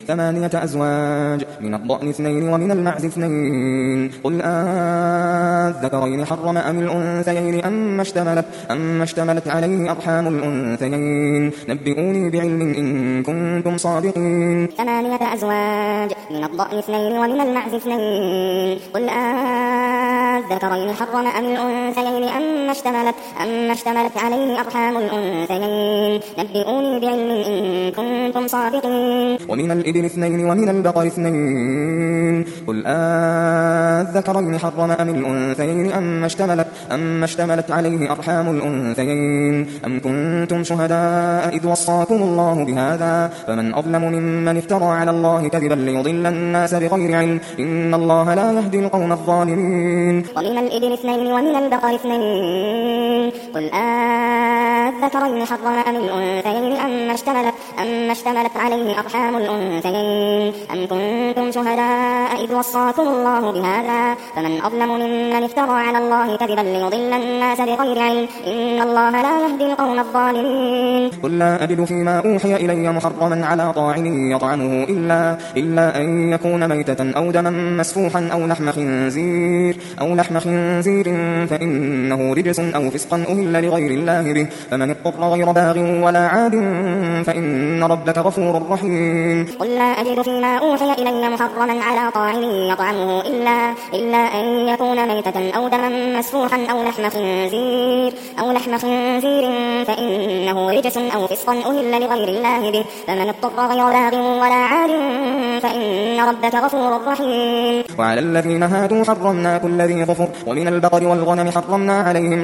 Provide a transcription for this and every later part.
8 أزواج من الضأن 2 ومن المعز 2 قل أذكرين حرم أم الأنثيين أم اشتملت عليه أرحام الأنثيين نبئوني بعلم إن كنتم صادقين 8 أزواج من الضأن 2 ومن المعز 2 قل أذكرين حرم أم الأنثيين أم اشتملت عليه أرحام الأنثيين نبئوني بعلم إن كنتم صادقين ومن الإبل 2 ومن البقر 2 قل أذكرين حرم أم الأنثيين أم اشتملت عليه أرحام الأنثيين أم كنتم شهداء إذ وصاكم الله بهذا فمن أظلم ممن افترى على الله كذبا ليضل الناس بغير علم إن الله لا يهدي القوم الظالمين ومن الإبل 2 ومن البقر 2 قل أذكرين حرم أم الأنثيين أم اشتملت عليه أرحام الأنثيين أم كنتم شهداء إذ وصاكم الله بهذا فمن أظلم ممن افترى على الله كذبا ليضل الناس بغير علم إن الله لا يهدي القوم الظالمين قل لا أجد فيما أوحي إلي محرما على طاعم يطعمه إلا أن يكون ميتة أو دما مسفوحا أو لحم خنزير فإنه رجس أو فسقا أهل لغير الله به فمن اضطر غير باغ ولا عاد فإن ربك غفور رحيم قل لا أجد فيما أوحي إلي محرما على طاعم يطعمه إلا أن يكون ميتة أو دما مسفوحا أو لحم خنزير فإنه رجس أو فسقا أهل لغير الله به فمن اضطر غير باغ ولا عاد فإن ربك غفور رحيم وعلى الذين هادوا حرمنا كل ذي ظفر ومن البقر والغنم حرمنا عليهم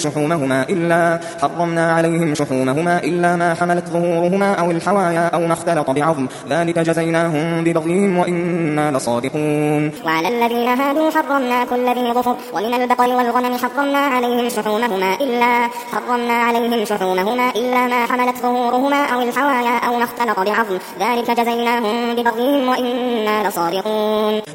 شحومهما إلا ما حملت ظهورهما أو الحوايا أو ما اختلط بعظم ذلك جزيناهم ببغيهم وإنا لصادقون وعلى الذين هادوا حرمنا كل ذي ظفر ومن البقر والغنم حرمنا عليهم شحومهما إلا ما حملت ظهورهما أو الحوايا أو ما اختلط بعظم ذلك جزيناهم ببغيهم وإنا لصادقون